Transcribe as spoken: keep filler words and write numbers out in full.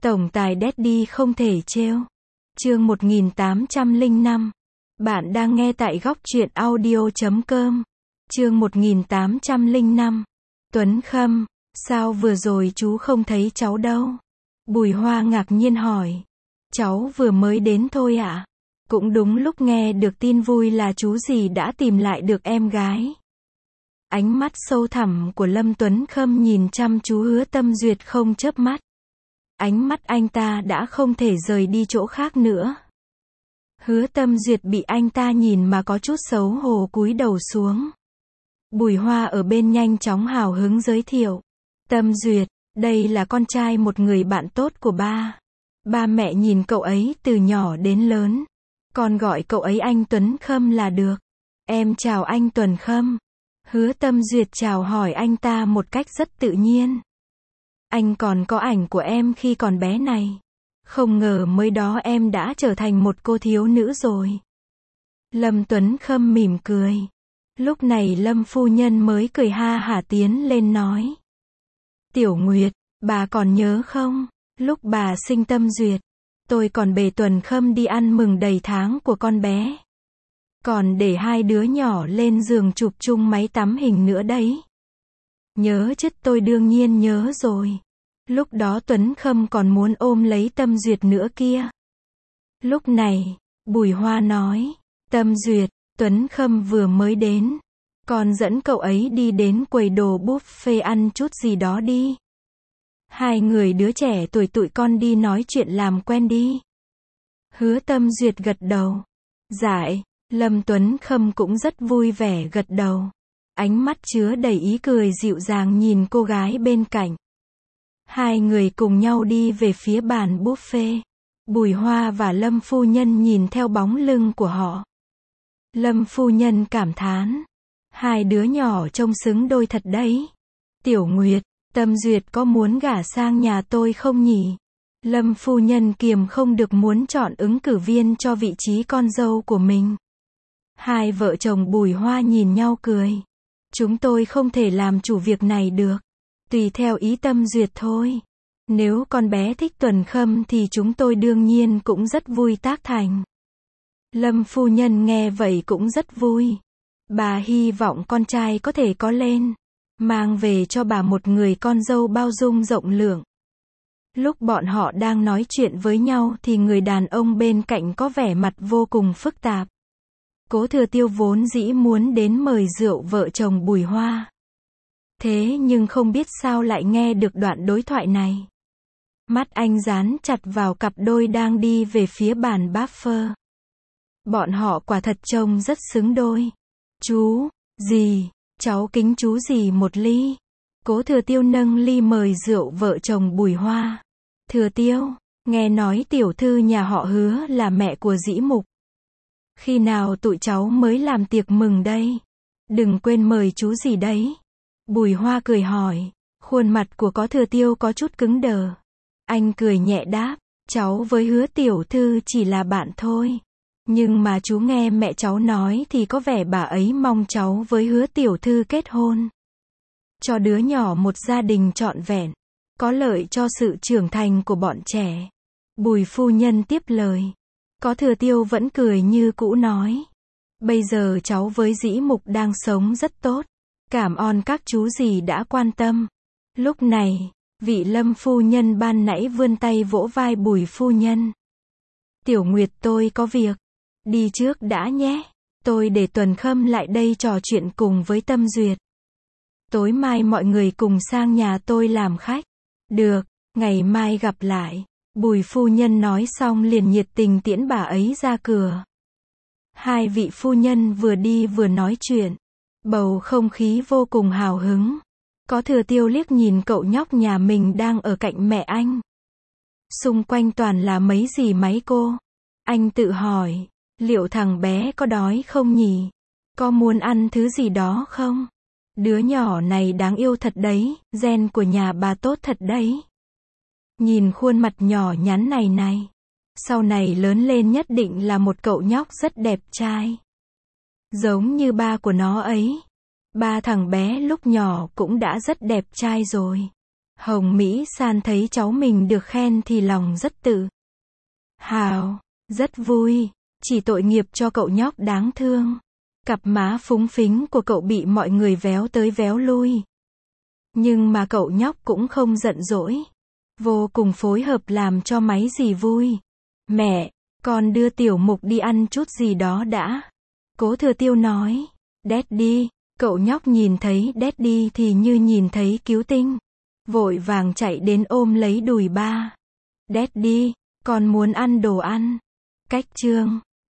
Tổng tài Daddy không thể trêu. Chương một nghìn tám trăm lẻ năm. Bạn đang nghe tại góc truyện audio chấm com. Chương một nghìn tám trăm lẻ năm. Tuấn Khâm, sao vừa rồi chú không thấy cháu đâu? Bùi Hoa ngạc nhiên hỏi. Cháu vừa mới đến thôi ạ. À? Cũng đúng lúc nghe được tin vui là chú dì đã tìm lại được em gái. Ánh mắt sâu thẳm của Lâm Tuấn Khâm nhìn chăm chú Hứa Tâm Duyệt không chớp mắt. Ánh mắt anh ta đã không thể rời đi chỗ khác nữa. Hứa Tâm Duyệt bị anh ta nhìn mà có chút xấu hổ cúi đầu xuống. Bùi Hoa ở bên nhanh chóng hào hứng giới thiệu. Tâm Duyệt, đây là con trai một người bạn tốt của ba. Ba mẹ nhìn cậu ấy từ nhỏ đến lớn. Còn gọi cậu ấy anh Tuấn Khâm là được. Em chào anh Tuấn Khâm. Hứa Tâm Duyệt chào hỏi anh ta một cách rất tự nhiên. Anh còn có ảnh của em khi còn bé này. Không ngờ mới đó em đã trở thành một cô thiếu nữ rồi. Lâm Tuấn Khâm mỉm cười. Lúc này Lâm phu nhân mới cười ha hả tiến lên nói. Tiểu Nguyệt, bà còn nhớ không? Lúc bà sinh Tâm Duyệt, tôi còn bề Tuấn Khâm đi ăn mừng đầy tháng của con bé. Còn để hai đứa nhỏ lên giường chụp chung máy tắm hình nữa đấy. Nhớ chứ, tôi đương nhiên nhớ rồi. Lúc đó Tuấn Khâm còn muốn ôm lấy Tâm Duyệt nữa kia. Lúc này, Bùi Hoa nói, Tâm Duyệt, Tuấn Khâm vừa mới đến. Con dẫn cậu ấy đi đến quầy đồ buffet ăn chút gì đó đi. Hai người đứa trẻ tuổi tụi con đi nói chuyện làm quen đi. Hứa Tâm Duyệt gật đầu. Dại, Lâm Tuấn Khâm cũng rất vui vẻ gật đầu. Ánh mắt chứa đầy ý cười dịu dàng nhìn cô gái bên cạnh. Hai người cùng nhau đi về phía bàn buffet. Bùi Hoa và Lâm phu nhân nhìn theo bóng lưng của họ. Lâm phu nhân cảm thán. Hai đứa nhỏ trông xứng đôi thật đấy. Tiểu Nguyệt, Tâm Duyệt có muốn gả sang nhà tôi không nhỉ? Lâm phu nhân kiềm không được muốn chọn ứng cử viên cho vị trí con dâu của mình. Hai vợ chồng Bùi Hoa nhìn nhau cười. Chúng tôi không thể làm chủ việc này được. Tùy theo ý Tâm Duyệt thôi. Nếu con bé thích Tuấn Khâm thì chúng tôi đương nhiên cũng rất vui tác thành. Lâm phu nhân nghe vậy cũng rất vui. Bà hy vọng con trai có thể có lên. Mang về cho bà một người con dâu bao dung rộng lượng. Lúc bọn họ đang nói chuyện với nhau thì người đàn ông bên cạnh có vẻ mặt vô cùng phức tạp. Cố Thừa Tiêu vốn dĩ muốn đến mời rượu vợ chồng Bùi Hoa. Thế nhưng không biết sao lại nghe được đoạn đối thoại này. Mắt anh dán chặt vào cặp đôi đang đi về phía bàn buffet. Bọn họ quả thật trông rất xứng đôi. Chú, dì, cháu kính chú dì một ly. Cố Thừa Tiêu nâng ly mời rượu vợ chồng Bùi Hoa. Thừa Tiêu, nghe nói tiểu thư nhà họ Hứa là mẹ của Dĩ Mục. Khi nào tụi cháu mới làm tiệc mừng đây? Đừng quên mời chú dì đấy. Bùi Hoa cười hỏi. Khuôn mặt của Cố Thừa Tiêu có chút cứng đờ. Anh cười nhẹ đáp. Cháu với Hứa tiểu thư chỉ là bạn thôi. Nhưng mà chú nghe mẹ cháu nói thì có vẻ bà ấy mong cháu với Hứa tiểu thư kết hôn. Cho đứa nhỏ một gia đình trọn vẹn. Có lợi cho sự trưởng thành của bọn trẻ. Bùi phu nhân tiếp lời. Cố Thừa Tiêu vẫn cười như cũ nói. Bây giờ cháu với Dĩ Mục đang sống rất tốt. Cảm ơn các chú dì đã quan tâm. Lúc này, vị Lâm phu nhân ban nãy vươn tay vỗ vai Bùi phu nhân. Tiểu Nguyệt, tôi có việc. Đi trước đã nhé. Tôi để Tuấn Khâm lại đây trò chuyện cùng với Tâm Duyệt. Tối mai mọi người cùng sang nhà tôi làm khách. Được, ngày mai gặp lại. Bùi phu nhân nói xong liền nhiệt tình tiễn bà ấy ra cửa. Hai vị phu nhân vừa đi vừa nói chuyện. Bầu không khí vô cùng hào hứng. Cố Thừa Tiêu liếc nhìn cậu nhóc nhà mình đang ở cạnh mẹ anh. Xung quanh toàn là mấy dì mấy cô. Anh tự hỏi, liệu thằng bé có đói không nhỉ? Có muốn ăn thứ gì đó không? Đứa nhỏ này đáng yêu thật đấy, gen của nhà bà tốt thật đấy. Nhìn khuôn mặt nhỏ nhắn này này. Sau này lớn lên nhất định là một cậu nhóc rất đẹp trai. Giống như ba của nó ấy. Ba thằng bé lúc nhỏ cũng đã rất đẹp trai rồi. Hồng Mỹ San thấy cháu mình được khen thì lòng rất tự hào, rất vui. Chỉ tội nghiệp cho cậu nhóc đáng thương. Cặp má phúng phính của cậu bị mọi người véo tới véo lui. Nhưng mà cậu nhóc cũng không giận dỗi. Vô cùng phối hợp làm cho máy dì vui. Mẹ, con đưa Tiểu Mục đi ăn chút gì đó đã. Cố Thừa Tiêu nói. Daddy, cậu nhóc nhìn thấy Daddy thì như nhìn thấy cứu tinh. Vội vàng chạy đến ôm lấy đùi ba. Daddy, con muốn ăn đồ ăn. Cách chương